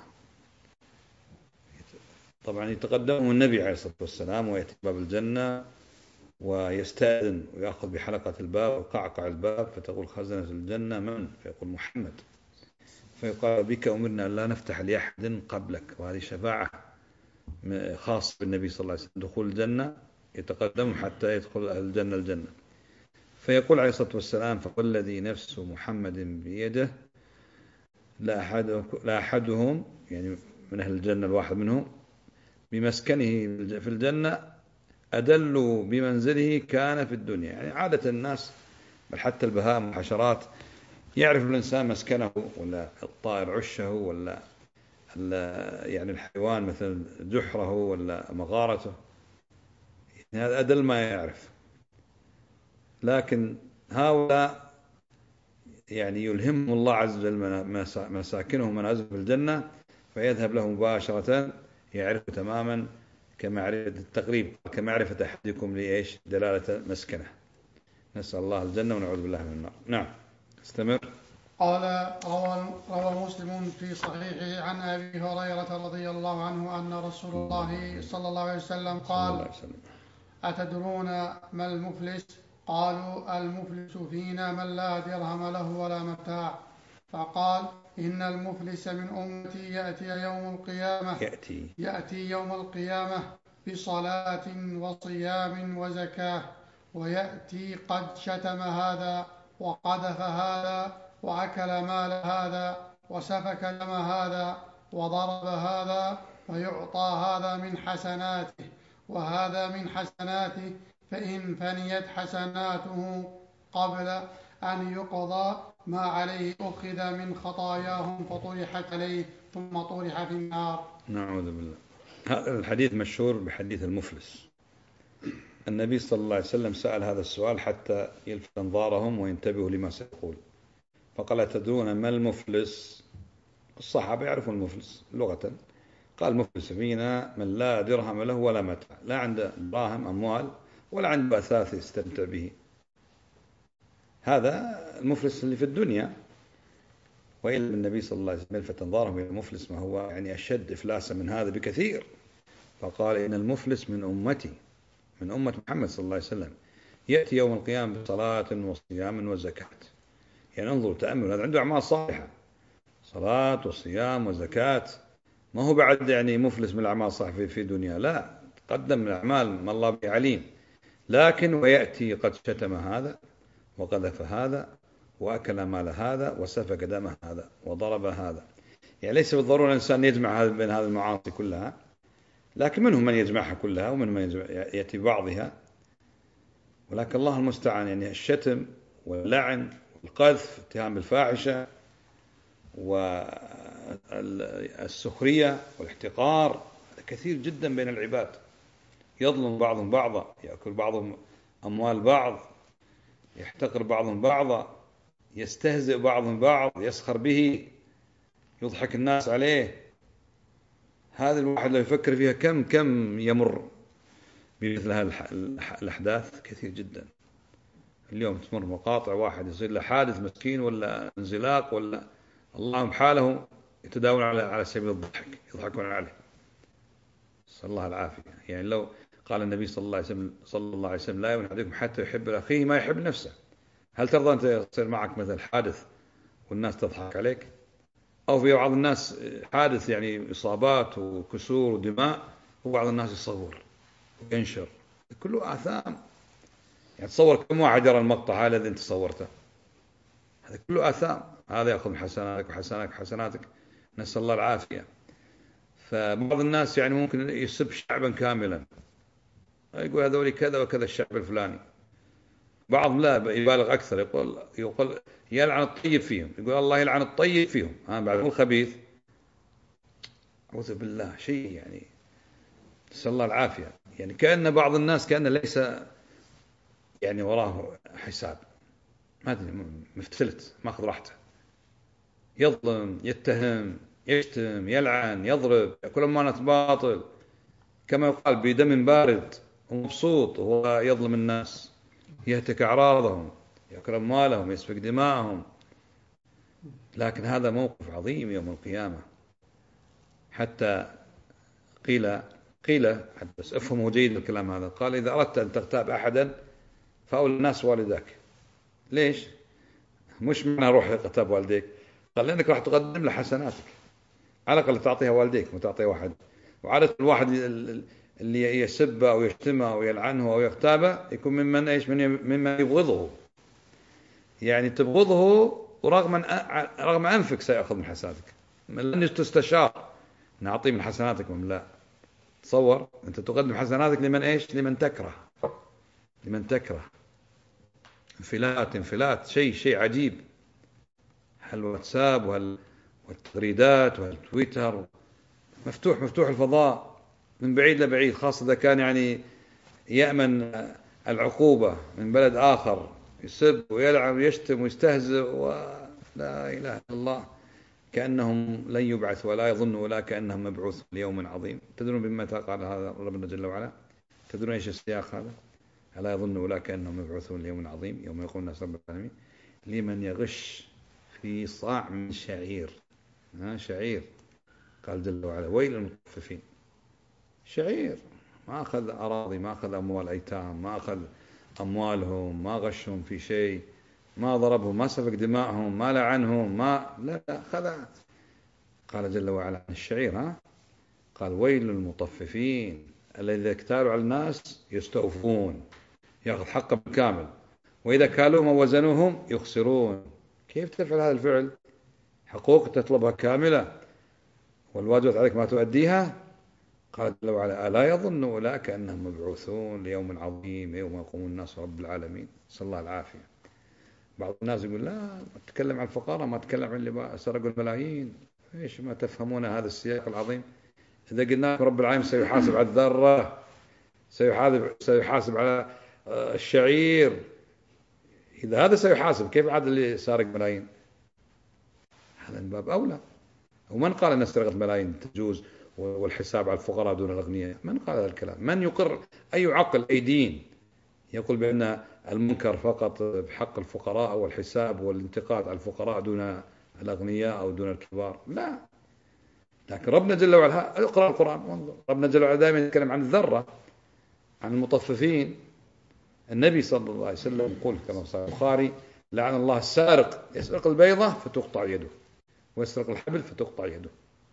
طبعا يتقدمهم النبي عليه الصلاة والسلام ويأتي باب الجنة ويستأذن ويأخذ بحلقة الباب وقعقع الباب، فتقول خزنة الجنة: من؟ فيقول: محمد. فيقال: بك أمرنا أن لا نفتح لأحد قبلك. وهذه شفاعة خاصة بالنبي صلى الله عليه وسلم، دخول الجنة، يتقدم حتى يدخل الجنة الجنة. فيقول عليه الصلاة والسلام: فوالذي نفس محمد بيده لا أحد لا أحدهم، يعني من أهل الجنة الواحد منهم، بمسكنه في الجنة أدل بمنزله كان في الدنيا. يعني عادة الناس، بل حتى البهائم والحشرات، يعرف الإنسان مسكنه، ولا الطائر عشه، ولا يعني الحيوان مثل جحره ولا مغارته، يعني هذا أدل ما يعرف. لكن هؤلاء يعني يلهمهم الله عز وجل مساكنهم منازل في الجنة، فيذهب له مباشرة، يعرف تماما كمعرفة التقريب، كمعرفة أحدكم لإيش دلالة مسكنه. نسأل الله الجنة ونعوذ بالله من النار. نعم، استمر. قال: روى, روى مسلم في صحيحه عن أبي هريرة رضي الله عنه أن رسول الله صلى الله عليه وسلم قال: أتدرون ما المفلس؟ قالوا المفلس فينا من لا درهم له ولا متاع. فقال إن المفلس من أمتي يأتي يوم القيامة يأتي يأتي يوم القيامة بصلاة وصيام وزكاة، ويأتي قد شتم هذا وقذف هذا وأكل مال هذا وسفك دم هذا وضرب هذا، فيعطى هذا من حسناته وهذا من حسناته، فإن فنيت حسناته قبل أن يقضى ما عليه أخذ من خطاياهم فطرحت عليه ثم طرح في النار. نعوذ بالله. هذا الحديث مشهور بحديث المفلس. النبي صلى الله عليه وسلم سأل هذا السؤال حتى يلفت أنظارهم وينتبهوا لما سيقول، فقال تدرون ما المفلس؟ الصحابة يعرفون المفلس لغة. قال المفلس فينا من لا درهم له ولا متاع، لا عنده دراهم أموال ولا عنده أثاث يستمتع به. هذا المفلس اللي في الدنيا. وإلا النبي صلى الله عليه وسلم يلفت أنظارهم إلى المفلس ما هو يعني أشد إفلاسا من هذا بكثير. فقال إن المفلس من أمتي، من أمة محمد صلى الله عليه وسلم، يأتي يوم القيامة بصلاة وصيام وزكاة. يعني انظروا تأمل، هذا عنده أعمال صالحة، صلاة وصيام وزكاة، ما هو بعد يعني مفلس من الأعمال الصالحة في دنيا، لا، قدم من الأعمال ما الله به عليم. لكن ويأتي قد شتم هذا وقذف هذا وأكل مال هذا وسفك دم هذا وضرب هذا. يعني ليس بالضرورة الإنسان يجمع بين هذه المعاصي كلها، لكن منهم من يجمعها كلها ومنهم من يأتي بعضها، ولكن الله المستعان. يعني الشتم واللعن والقذف، اتهام بالفاحشة والسخرية والاحتقار، كثير جدا بين العباد. يظلم بعضهم بعضا، يأكل بعضهم أموال بعض، يحتقر بعضهم بعضا، يستهزئ بعضهم بعض، يسخر به، يضحك الناس عليه. هذا الواحد لو يفكر فيها كم كم يمر بمثل هذه الأحداث، كثير جدا. اليوم تمر مقاطع واحد يصير له حادث مسكين ولا انزلاق ولا اللهم حاله، يتداول على على سبيل الضحك، يضحكون عليه، صلى الله العافية. يعني لو قال النبي صلى الله عليه وسلم صلى الله عليه وسلم لا يؤمن أحدكم حتى يحب لأخيه ما يحب نفسه. هل ترضى أنت يصير معك مثل حادث والناس تضحك عليك؟ أو في بعض الناس حادث يعني إصابات وكسور ودماء، وبعض الناس يصور وينشر، كله آثام. يعني تصور كم واحد يرى المقطع هذا الذي أنت صورته، هذا كله آثام. هذا يأخذ من حسناتك وحسناتك وحسناتك، نسأل الله العافية. فبعض الناس يعني ممكن يسب شعبا كاملا، يقول هذول كذا وكذا الشعب الفلاني. بعض لا يبالغ أكثر، يقول يقول يلعن الطيب فيهم، يقول الله يلعن الطيب فيهم، ها بعد مو الخبيث. أعوذ بالله، شيء يعني نسأل الله العافية. يعني كأن بعض الناس كأن ليس يعني وراه حساب، ما أدري، مفتلت، ماخذ راحته، يظلم، يتهم، يشتم، يلعن، يضرب، يأكل أمانة باطل، كما يقال بدم بارد، ومبسوط وهو يظلم الناس، يهتك أعراضهم، يأكل أموالهم، يسفك دماءهم. لكن هذا موقف عظيم يوم القيامة. حتى قيل قيل بس افهموا جيد الكلام هذا، قال إذا أردت أن تغتاب أحدا فأولى الناس والداك. ليش؟ مش معنى روح اغتاب والديك، قال لأنك راح تقدم له حسناتك، على الأقل تعطيها والديك وتعطيها واحد. وعادة الواحد اللي يسب أو يشتمه أو يلعنه أو يغتابه يكون ممن إيش من مما يبغضه، يعني تبغضه ورغم رغم أنفك سيأخذ من حسناتك، لن تستشار نعطيه من حسناتك من لا. تصور أنت تقدم حسناتك لمن إيش؟ لمن تكره، لمن تكره. انفلات انفلات شيء شيء عجيب. هالواتساب وهال والتغريدات والتويتر مفتوح مفتوح الفضاء من بعيد لبعيد، خاصة إذا كان يعني يأمن العقوبة من بلد آخر، يسب ويلعب ويشتم ويستهزئ ولا إله إلا الله، كأنهم لن يبعث ولا يظن ولا كأنهم مبعوث ليوم عظيم. تدرون بمتى قال هذا ربنا جل وعلا؟ تدرون إيش السياق هذا؟ ألا يظن ولا كأنهم مبعوثون ليوم عظيم يوم يقول الناس رب العالمين لمن يغش في صاع من شعير. ها شعير، قال جل وعلا ويل للمطففين. شعير ما أخذ أراضي، ما أخذ أموال أيتام، ما أخذ أموالهم، ما غشهم في شيء، ما ضربهم، ما سفك دماءهم، ما لعنهم، ما لا لا أخذ. قال جل وعلا عن الشعير، ها قال ويل للمطففين الذين اكتالوا على الناس يستوفون، يأخذ حقه بالكامل، وإذا كالوهم أو وزنوهم يخسرون. كيف تفعل هذا الفعل؟ حقوق تطلبها كاملة والواجبات عليك ما تؤديها. قال جل وعلا ألا يظن أولئك أنهم مبعوثون ليوم عظيم يوم يقوم الناس رب العالمين. صلى الله العافية. بعض الناس يقول لا تكلم عن الفقراء، ما تكلم عن اللي سرقوا الملايين. ايش ما تفهمون هذا السياق العظيم؟ إذا قلنا لكم رب العالمين سيحاسب على الذرة، سيحاسب سيحاسب على الشعير، إذا هذا سيحاسب كيف عاد اللي سارق ملايين؟ هذا من باب أولى. ومن قال أن سرقة ملايين تجوز والحساب على الفقراء دون الأغنياء؟ من قال هذا الكلام؟ من يقر؟ أي عقل أي دين يقول بأن المنكر فقط بحق الفقراء أو الحساب والانتقاد على الفقراء دون الأغنياء أو دون الكبار؟ لا. لكن ربنا جل وعلا اقرأ القرآن وانظر، ربنا جل وعلا دائما يتكلم عن الذرة، عن المطففين. النبي صلى الله عليه وسلم يقول كما في البخاري لعن الله السارق، يسرق البيضة فتقطع يده، ويسرق الحبل فتقطع يده.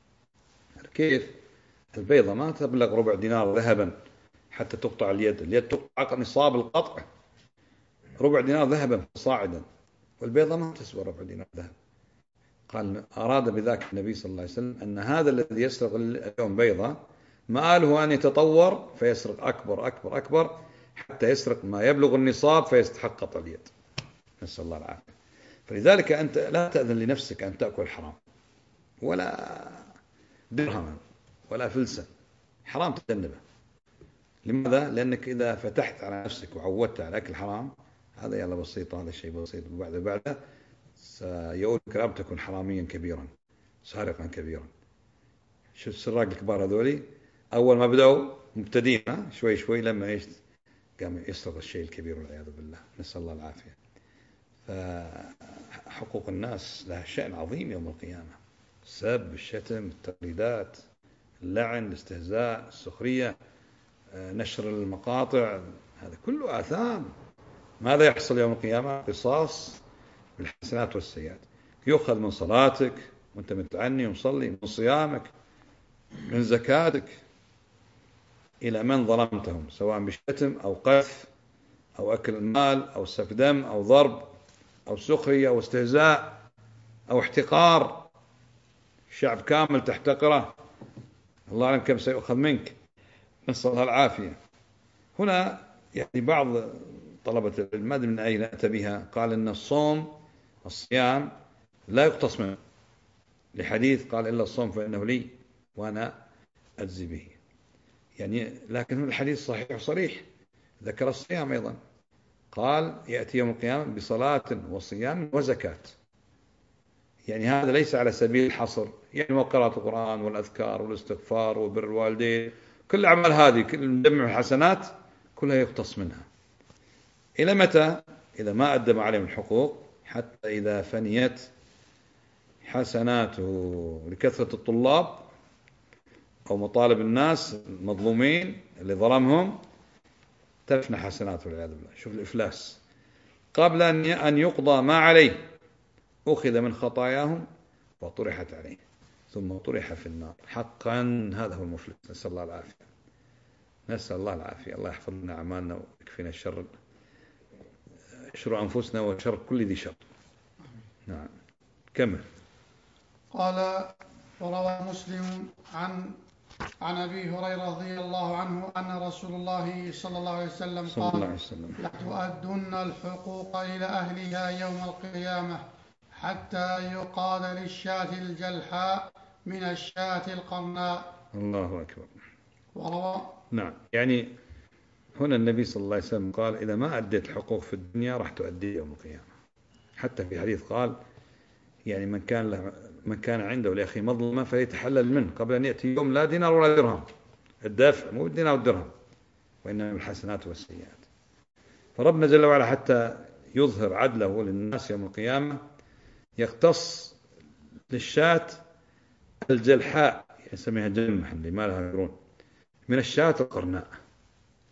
كيف؟ البيضة ما تبلغ ربع دينار ذهبا حتى تقطع اليد، اليد تقطع نصاب القطع ربع دينار ذهبا صاعدا، والبيضة ما تسوى ربع دينار ذهب. قال أراد بذلك النبي صلى الله عليه وسلم أن هذا الذي يسرق اليوم بيضة مآله أن يتطور فيسرق أكبر أكبر أكبر حتى يسرق ما يبلغ النصاب فيستحق قطع اليد، نسأل الله العافية. فلذلك أنت لا تأذن لنفسك أن تأكل حرام ولا درهما ولا فلسا، حرام تجنبه. لماذا؟ لأنك إذا فتحت على نفسك وعودت على أكل حرام، هذا يلا بسيط، هذا شيء بسيط، وبعد بعده سيؤول كلام تكون حراميا كبيرا سارقا كبيرا. شو السراق الكبار هذولي أول ما بدأوا مبتدين شوي شوي، لما إيش قام يسرق الشيء الكبير والعياذ بالله، نسأل الله العافية. فحقوق الناس لها شأن عظيم يوم القيامة، السب، الشتم، التقليدات، اللعن، الاستهزاء، السخرية، نشر المقاطع، هذا كله آثام. ماذا يحصل يوم القيامة؟ قصاص بالحسنات والسيئات. يؤخذ من صلاتك وانت متعني ومصلي، من صيامك، من زكاتك، إلى من ظلمتهم سواء بشتم أو قذف أو أكل المال أو سفك دم أو ضرب أو سخرية أو استهزاء أو احتقار شعب كامل تحتقره، الله أعلم كم سيؤخذ منك، نسأل الله العافية. هنا يعني بعض طلبة العلم ما أدري من أين أتى بها، قال إن الصوم الصيام لا يقتص منه، لحديث قال إلا الصوم فإنه لي وأنا أجزي به. يعني لكن الحديث صحيح صريح، ذكر الصيام أيضا، قال يأتي يوم القيامة بصلاة وصيام وزكاة. يعني هذا ليس على سبيل الحصر، يعني وقراءة القرآن والأذكار والاستغفار وبر الوالدين، كل الأعمال هذه كل مجمع الحسنات كلها يقتص منها. إلى متى؟ إذا ما أدم عليهم الحقوق، حتى إذا فنيت حسناته لكثرة الطلاب أو مطالب الناس المظلومين اللي ظلمهم، تفنى حسناته والعياذ بالله. شوف الإفلاس. قبل أن يقضى ما عليه أخذ من خطاياهم وطرحت عليه ثم طرح في النار. حقا هذا هو المفلس، نسأل الله العافية، نسأل الله العافية. الله يحفظ لنا أعمالنا ويكفينا الشر، شر أنفسنا وشر كل ذي شر. نعم كمل. قال وروى مسلم عن عن أبي هريرة رضي الله عنه أن رسول الله صلى الله عليه وسلم قال لتؤدن الحقوق إلى أهلها يوم القيامة حتى يقال للشاة الجلحاء من الشاة القرناء. الله أكبر. وروى نعم، يعني هنا النبي صلى الله عليه وسلم قال إذا ما أديت الحقوق في الدنيا راح تؤدي يوم القيامة. حتى في حديث قال يعني من كان له من كان عنده لأخي مظلمة فليتحلل منه قبل أن يأتي يوم لا دينار ولا درهم. الدافع مو الدينار والدرهم، وإنما الحسنات والسيئات. فربنا جل وعلا حتى يظهر عدله للناس يوم القيامة يختص للشاة الجلحاء، يسميها جمح اللي ما لها قرون، من الشاة القرناء.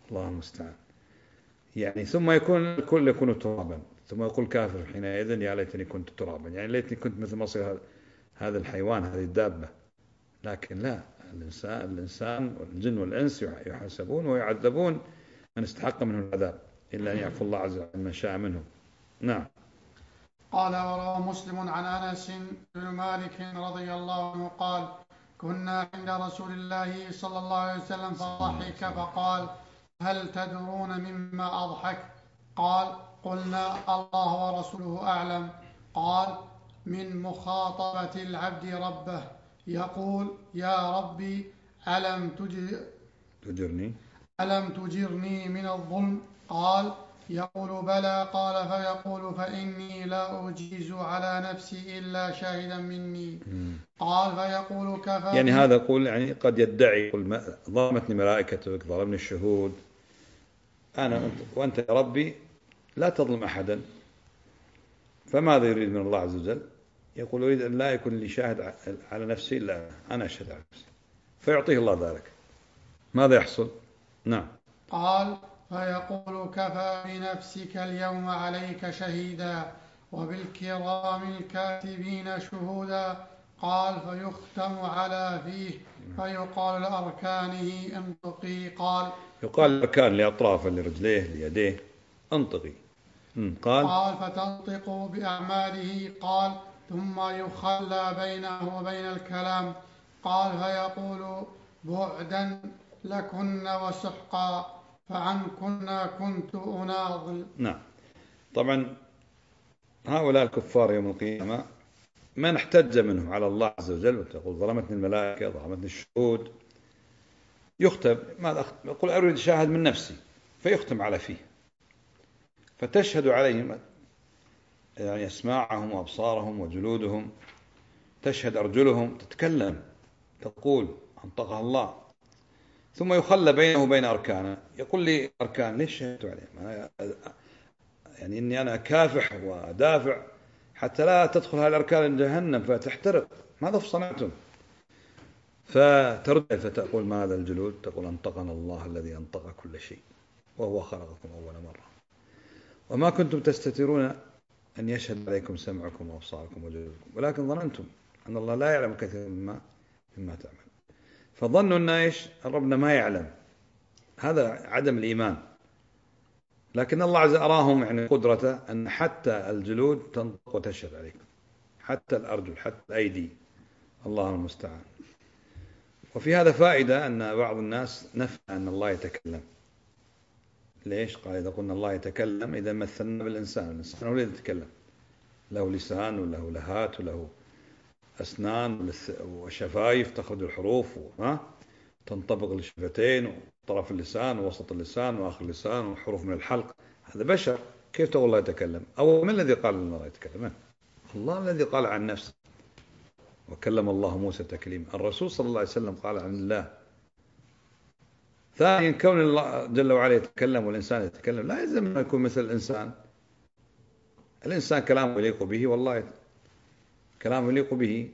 الله المستعان. يعني ثم يكون الكل يكون ترابا، ثم يقول كافر حينئذ يا ليتني كنت ترابا، يعني ليتني كنت مثل مصير هذا الحيوان هذه الدابة. لكن لا، الإنسان الإنسان والجن والإنس يحاسبون ويعذبون من استحق منه العذاب، إلا أن يعفو الله عز وجل من شاء منهم. نعم. قال وروى مسلم عن أنس بن مالك رضي الله عنه قال كنا عند رسول الله صلى الله عليه وسلم فضحك فقال هل تدرون مما أضحك؟ قال قلنا الله ورسوله أعلم. قال من مخاطبة العبد ربه يقول يا ربي ألم تجرني ألم تجرني من الظلم؟ قال يقول بلى. قال فيقول فإني لا أجيز على نفسي إلا شاهدا مني. قال فيقول كفى. يعني هذا يقول يعني قد يدعي يقول ظلمتني ملائكتك، ظلمني الشهود، أنا وأنت يا ربي لا تظلم أحدا، فماذا يريد من الله عز وجل؟ يقول أريد أن لا يكون لي شاهد على نفسي إلا أنا أشهد على نفسي، فيعطيه الله ذلك. ماذا يحصل؟ نعم. قال فيقول كفى بنفسك اليوم عليك شهيدا وبالكرام الكاتبين شهودا. قال فيختم على فيه فيقال لأركانه انطقي. قال يقال الأركان لأطرافه لرجليه ليديه انطقي. قال قال فتنطق بأعماله. قال ثم يخلى بينه وبين الكلام. قال فيقول بعدا لكن وسحقا فعنكن كنت أناضل. نعم. طبعا هؤلاء الكفار يوم القيامة من احتج منهم على الله عز وجل وتقول ظلمتني الملائكة ظلمتني الشهود، يختم ماذا يقول أريد شاهد من نفسي، فيختم على فيه، فتشهد عليهم يعني أسماعهم وأبصارهم وجلودهم، تشهد أرجلهم، تتكلم تقول أنطقها الله. ثم يخلى بينه وبين أركانه، يقول لي أركان ليش شهدت عليهم؟ أنا يعني إني أنا كافح ودافع حتى لا تدخل هذه الأركان جهنم فتحترق، ماذا صنعتم؟ فترد فتقول ماذا الجلود؟ تقول أنطقنا الله الذي أنطق كل شيء وهو خلقكم أول مرة وما كنتم تستترون أن يشهد عليكم سمعكم وأبصاركم وجلودكم ولكن ظننتم أن الله لا يعلم كثيرا مما مما تعمل. فظنوا أن إيش؟ ربنا ما يعلم، هذا عدم الإيمان. لكن الله عز وجل أراهم يعني قدرته أن حتى الجلود تنطق وتشهد عليكم، حتى الأرجل، حتى الأيدي، الله المستعان. وفي هذا فائدة أن بعض الناس نفى أن الله يتكلم. ليش؟ قال إذا قلنا الله يتكلم إذا مثلنا بالإنسان، الإنسان هو الذي يتكلم، له لسان وله لهات وله أسنان وشفايف تخرج الحروف وها تنطبق الشفتين وطرف اللسان ووسط اللسان وآخر اللسان وحروف من الحلق. هذا بشر، كيف تقول الله يتكلم؟ أو من الذي قال الله يتكلم؟ الله الذي قال عن نفسه وكلم الله موسى تكليما. الرسول صلى الله عليه وسلم قال عن الله. ثانيا كون الله جل وعلا يتكلم والإنسان يتكلم لا يلزم أن يكون مثل الإنسان. الإنسان كلامه يليق به والله كلامه يليق به.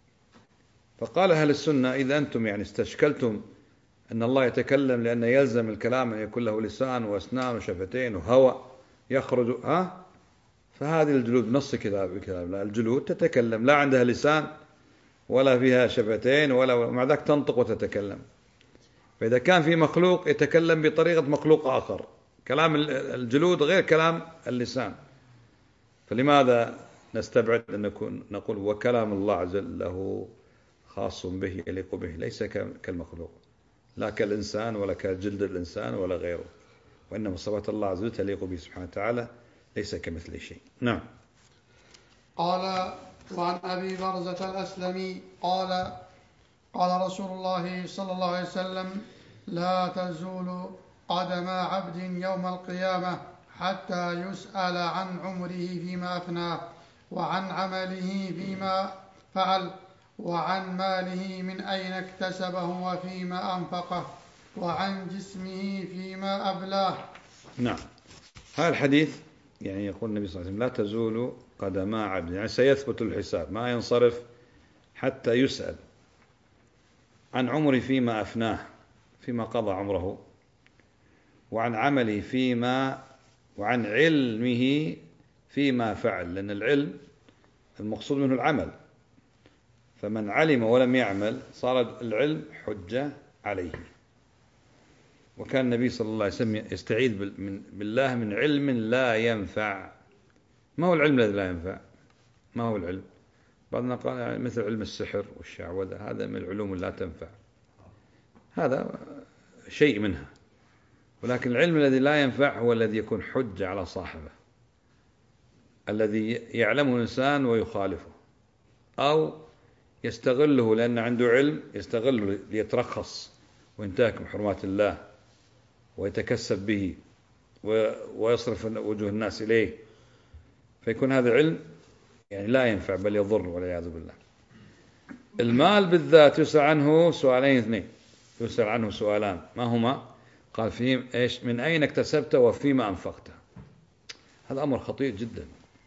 فقال أهل السنة إذا أنتم يعني استشكلتم أن الله يتكلم لأن يلزم الكلام أن يكون له لسان وأسنان وشفتين وهواء يخرج ها فهذه الجلود نص كتاب بكتاب لا، الجلود تتكلم لا عندها لسان ولا فيها شفتين ولا مع ذلك تنطق وتتكلم. فإذا كان في مخلوق يتكلم بطريقة مخلوق آخر، كلام الجلود غير كلام اللسان، فلماذا نستبعد أن نكون نقول وكلام الله عز وجل له خاص به يليق به، ليس كالمخلوق لا كالإنسان ولا كجلد الإنسان ولا غيره، وإنما صفات الله عز وجل تليق به سبحانه وتعالى ليس كمثله شيء. نعم. قال وعن أبي برزة الأسلمي قال قال رسول الله صلى الله عليه وسلم لا تزول قدم عبد يوم القيامة حتى يسأل عن عمره فيما أفناه وعن عمله فيما فعل وعن ماله من أين اكتسبه وفيما أنفقه وعن جسمه فيما أبلاه. نعم. هذا الحديث يعني يقول النبي صلى الله عليه وسلم لا تزول قدم عبد، يعني سيثبت الحساب ما ينصرف حتى يسأل عن عمره فيما أفناه، فيما قضى عمره، وعن عمله فيما وعن علمه فيما فعل، لأن العلم المقصود منه العمل، فمن علم ولم يعمل صار العلم حجة عليه. وكان النبي صلى الله عليه وسلم يستعيذ بالله من علم لا ينفع. ما هو العلم الذي لا ينفع؟ ما هو العلم؟ بعضنا قال يعني مثل علم السحر والشعوذة، هذا من العلوم لا تنفع، هذا شيء منها. ولكن العلم الذي لا ينفع هو الذي يكون حجة على صاحبه، الذي يعلمه الإنسان ويخالفه، أو يستغله لأن عنده علم يستغله ليترخص وينتهك حرمات الله ويتكسب به ويصرف وجوه الناس إليه، فيكون هذا علم يعني لا ينفع بل يضر والعياذ بالله. المال بالذات يسأل عنه سؤالين اثنين، يسأل عنه سؤالان، ما هما؟ قال فيهم إيش؟ من أين اكتسبت وفيما أنفقته. هذا أمر خطير جدا.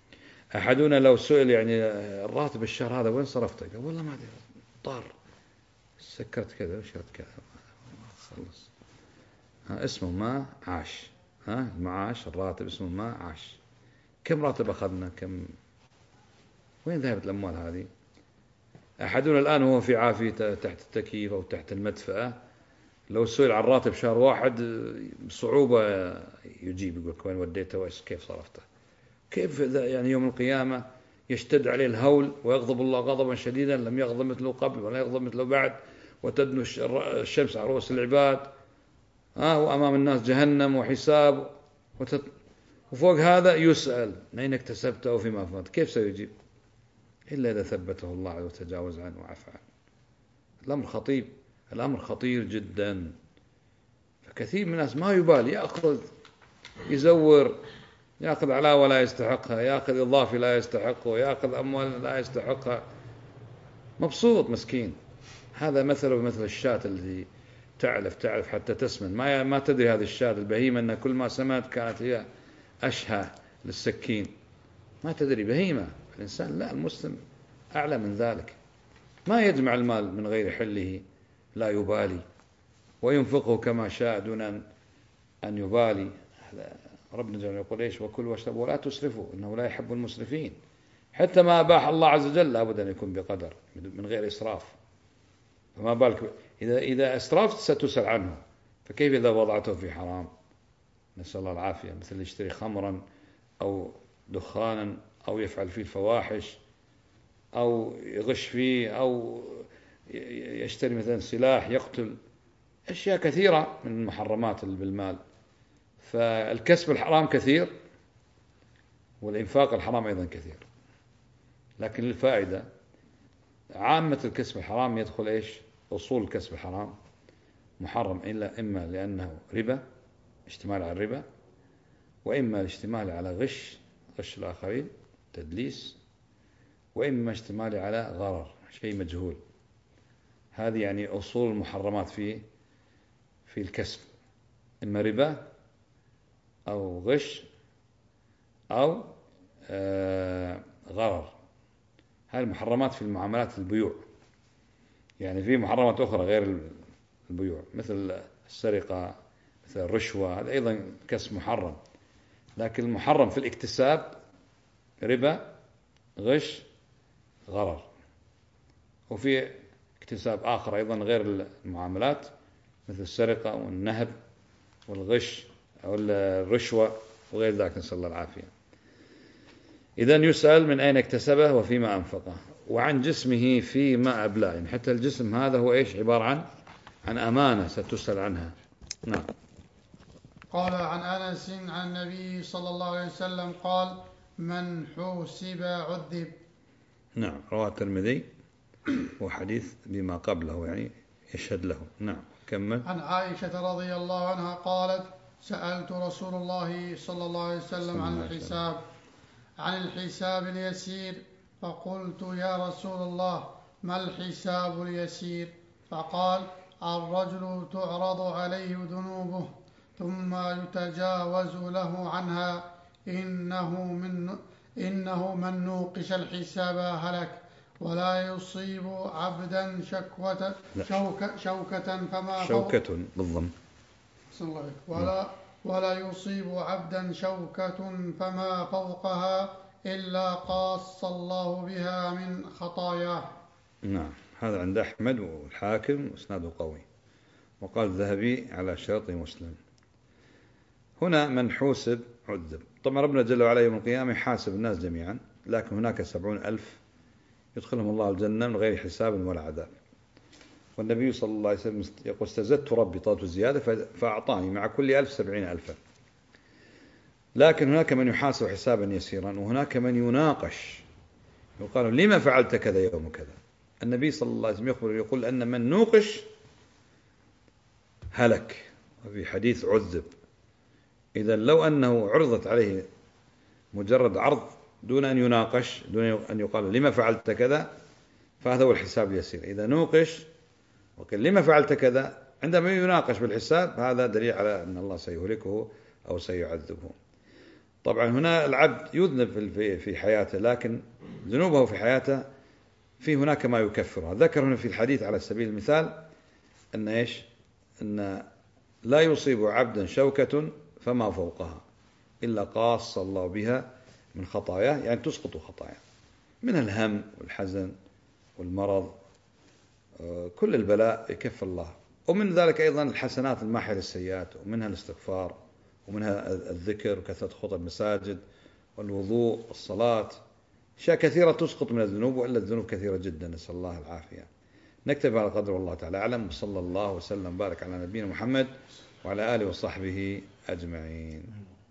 أحدنا لو سئل يعني الراتب الشهر هذا وين صرفته؟ قال والله ما أدري، طار سكرت كذا وشرت كذا خلص. ها اسمه ما عاش، ها المعاش الراتب اسمه ما عاش. كم راتب أخذنا؟ كم؟ وين ذهبت الأموال هذه؟ أحدنا الآن وهو في عافيته تحت التكييف أو تحت المدفأة، لو سئل عن راتب شهر واحد بصعوبة يجيب، يقول وين وديته وكيف صرفته. كيف يعني يوم القيامة يشتد عليه الهول ويغضب الله غضبا شديدا لم يغضب مثله قبل ولا يغضب مثله بعد، وتدنو الشمس على رؤوس العباد، ها وأمام الناس جهنم وحساب، وتت... وفوق هذا يسأل من أين اكتسبته وفيما أنفقته. كيف سيجيب؟ إلا إذا ثبته الله وتجاوز عنه وعفى عنه. الأمر خطير، الأمر خطير جدا. فكثير من الناس ما يبالي، يأخذ يزور، يأخذ علاوة لا يستحقها، يأخذ إضافي لا يستحقه، يأخذ أموال لا يستحقها، مبسوط مسكين. هذا مثله مثل الشاة التي تعلف تعلف حتى تسمن، ما ما تدري هذه الشاة البهيمة أن كل ما سمنت كانت هي أشهى للسكين، ما تدري، بهيمة. الإنسان لا، المسلم أعلى من ذلك، ما يجمع المال من غير حله، لا يبالي، وينفقه كما شاء دون أن يبالي. ربنا جل يقول إيش؟ وكلوا واشربوا ولا تسرفوا إنه لا يحب المسرفين. حتى ما أباح الله عز وجل لابد أن يكون بقدر من غير إسراف. فما بالك إذا إذا أسرفت ستسأل عنه، فكيف إذا وضعته في حرام؟ نسأل الله العافية. مثل يشتري خمرا أو دخانا أو يفعل فيه الفواحش أو يغش فيه أو يشتري مثلا سلاح يقتل، أشياء كثيرة من المحرمات بالمال. فالكسب الحرام كثير والإنفاق الحرام أيضا كثير، لكن للفائدة عامة الكسب الحرام يدخل إيش؟ أصول الكسب الحرام محرم، إلا إما لأنه ربا، اشتمال على الربا، وإما الاشتمال على غش، غش الآخرين، تدليس، وإما اشتمال على غرر، شيء مجهول. هذه يعني أصول المحرمات في في الكسب، إما ربا أو غش أو آه غرر. هذه المحرمات في المعاملات البيوع. يعني في محرمات أخرى غير البيوع مثل السرقة، مثل الرشوة، هذا أيضا كسب محرم. لكن المحرم في الاكتساب ربا، غش، غرر. وفي اكتساب آخر أيضا غير المعاملات مثل السرقة والنهب والغش أو الرشوة وغير ذلك، نسأل الله العافية. إذن يسأل من أين اكتسبه وفيما أنفقه، وعن جسمه فيما أبلاه. يعني حتى الجسم هذا هو إيش؟ عبارة عن عن أمانة ستسأل عنها. نعم. قال عن أنس عن النبي صلى الله عليه وسلم قال: من حوسب عذب. نعم، رواه الترمذي وحديث بما قبله يعني يشهد له. نعم، كمل. عن عائشة رضي الله عنها قالت: سألت رسول الله صلى الله عليه وسلم عن الحساب عن الحساب اليسير، فقلت: يا رسول الله، ما الحساب اليسير؟ فقال: الرجل تعرض عليه ذنوبه ثم يتجاوز له عنها، إنه من إنه من نوقش الحساب هلك، ولا يصيب عبدا شكوة شوكة, شوكة فما شوكة بالضم ولا ولا يصيب عبدا شوكة فما فوقها إلا قاص الله بها من خطاياه. نعم، هذا عند أحمد والحاكم وإسناده قوي، وقال الذهبي على شرط مسلم. هنا من حوسب عذب. طبعا ربنا جل وعلا يوم القيامة يحاسب الناس جميعا، لكن هناك سبعون ألف يدخلهم الله الجنة من غير حساب ولا عذاب. والنبي صلى الله عليه وسلم يقول استزدت ربي طلبت الزيادة فأعطاني مع كل ألف سبعين ألفا. لكن هناك من يحاسب حسابا يسيرا، وهناك من يناقش يقال لما فعلت كذا يوم كذا. النبي صلى الله عليه وسلم يخبر يقول أن من نوقش هلك، وفي حديث عذب. إذا لو أنه عرضت عليه مجرد عرض دون أن يناقش، دون أن يقال لما فعلت كذا، فهذا هو الحساب اليسير. إذا نوقش وقال لما فعلت كذا، عندما يناقش بالحساب، هذا دليل على أن الله سيهلكه أو سيعذبه. طبعا هنا العبد يذنب في حياته، لكن ذنوبه في حياته في هناك ما يكفرها. ذكر هنا في الحديث على سبيل المثال أن إيش؟ أن لا يصيب عبدا شوكة فما فوقها إلا قاص الله بها من خطاياه، يعني تسقط خطاياه من الهم والحزن والمرض، كل البلاء يكفر الله. ومن ذلك أيضا الحسنات الماحية للسيئات، ومنها الاستغفار، ومنها الذكر وكثرة خطى المساجد والوضوء والصلاة. أشياء كثيرة تسقط من الذنوب، وإلا الذنوب كثيرة جدا، نسأل الله العافية. نكتفي على قدر، والله تعالى أعلم، وصلى الله وسلم بارك على نبينا محمد وعلى آله وصحبه أجمعين.